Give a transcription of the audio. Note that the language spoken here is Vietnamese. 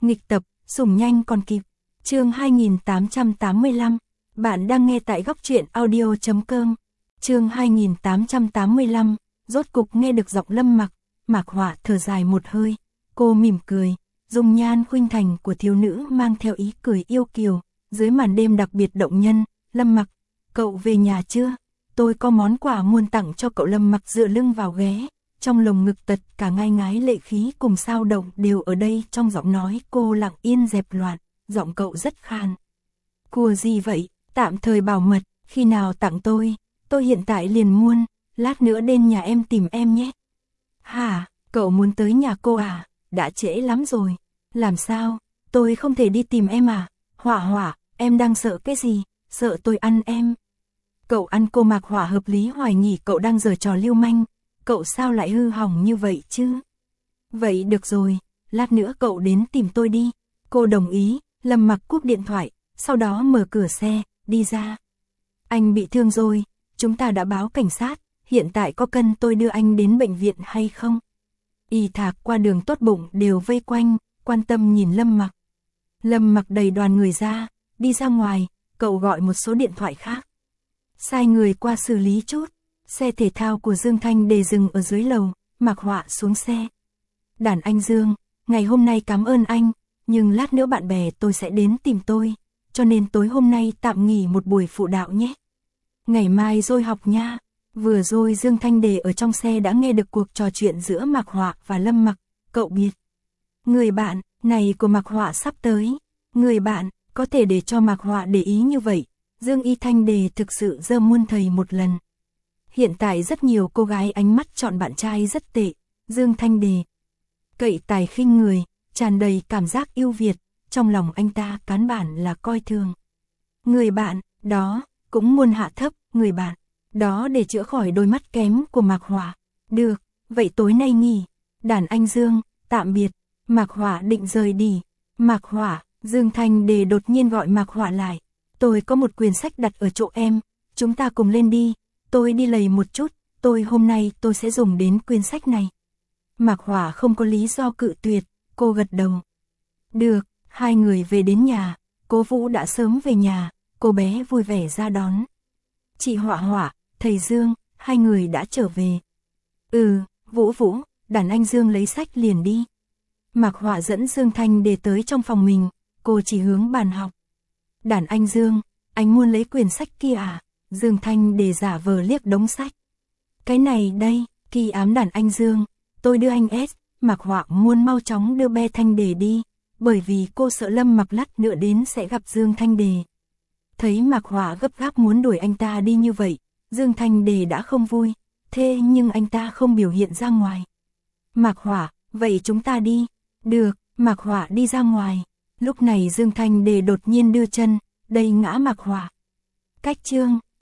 Nghịch tập, sủng nhanh còn kịp. Chương 2885. Bạn đang nghe tại góc truyện audio.com. Chương 2885. Rốt cục nghe được giọng Lâm Mặc. Mạc Họa thở dài một hơi, cô mỉm cười, dung nhan khuynh thành của thiếu nữ mang theo ý cười yêu kiều, dưới màn đêm đặc biệt động nhân. Lâm Mặc, cậu về nhà chưa? Tôi có món quà muốn tặng cho cậu. Lâm Mặc dựa lưng vào ghế, trong lồng ngực tật cả ngai ngái lệ khí cùng sao động đều ở đây. Trong giọng nói cô lặng yên dẹp loạn, giọng cậu rất khan. Cua gì vậy? Tạm thời bảo mật, khi nào tặng tôi hiện tại liền muốn, lát nữa đến nhà em tìm em nhé. Hả, cậu muốn tới nhà cô à? Đã trễ lắm rồi. Làm sao? Tôi không thể đi tìm em à? Họa Họa, em đang sợ cái gì? Sợ tôi ăn em? Cậu ăn cô? Mạc Họa hợp lý hoài nghi cậu đang giở trò lưu manh. Cậu sao lại hư hỏng như vậy chứ? Vậy được rồi, lát nữa cậu đến tìm tôi đi. Cô đồng ý. Lâm Mặc cúp điện thoại, sau đó mở cửa xe, đi ra. Anh bị thương rồi, chúng ta đã báo cảnh sát, hiện tại có cần tôi đưa anh đến bệnh viện hay không? Y Thạc qua đường tốt bụng đều vây quanh, quan tâm nhìn Lâm Mặc. Lâm Mặc đẩy đoàn người ra, đi ra ngoài, cậu gọi một số điện thoại khác. Sai người qua xử lý chút. Xe thể thao của Dương Thanh Đề dừng ở dưới lầu, Mạc Họa xuống xe. Đàn anh Dương, ngày hôm nay cảm ơn anh, nhưng lát nữa bạn bè tôi sẽ đến tìm tôi, cho nên tối hôm nay tạm nghỉ một buổi phụ đạo nhé. Ngày mai rồi học nha. Vừa rồi Dương Thanh Đề ở trong xe đã nghe được cuộc trò chuyện giữa Mạc Họa và Lâm Mặc. Cậu biết, người bạn này của Mạc Họa sắp tới. Người bạn có thể để cho Mạc Họa để ý như vậy. Dương Y Thanh Đề thực sự dơ muôn thầy một lần. Hiện tại rất nhiều cô gái ánh mắt chọn bạn trai rất tệ. Dương Thanh Đề cậy tài khinh người, tràn đầy cảm giác yêu Việt, trong lòng anh ta cán bản là coi thường. Người bạn đó cũng muốn hạ thấp người bạn đó để chữa khỏi đôi mắt kém của Mạc Họa. Được, vậy tối nay nghỉ. Đàn anh Dương, tạm biệt. Mạc Họa định rời đi. Mạc Họa, Dương Thanh Đề đột nhiên gọi Mạc Họa lại. Tôi có một quyển sách đặt ở chỗ em, chúng ta cùng lên đi. Tôi đi lầy một chút, hôm nay tôi sẽ dùng đến quyển sách này. Mạc Họa không có lý do cự tuyệt, cô gật đầu. Được, hai người về đến nhà, Cố Vũ đã sớm về nhà, cô bé vui vẻ ra đón. Chị Họa Họa, thầy Dương, hai người đã trở về. Vũ, đàn anh Dương lấy sách liền đi. Mạc Họa dẫn Dương Thanh Đề tới trong phòng mình, cô chỉ hướng bàn học. Đàn anh Dương, anh muốn lấy quyển sách kia à? Dương Thanh Đề giả vờ liếc đống sách. Cái này đây, kỳ ám đàn anh Dương, tôi đưa anh S. Mạc Họa muốn mau chóng đưa bé Thanh Đề đi, bởi vì cô sợ Lâm Mặc lát nữa đến sẽ gặp Dương Thanh Đề. Thấy Mạc Họa gấp gáp muốn đuổi anh ta đi như vậy, Dương Thanh Đề đã không vui, thế nhưng anh ta không biểu hiện ra ngoài. Mạc Họa, vậy chúng ta đi. Được, Mạc Họa đi ra ngoài. Lúc này Dương Thanh Đề đột nhiên đưa chân, đẩy ngã Mạc Họa. Cách chương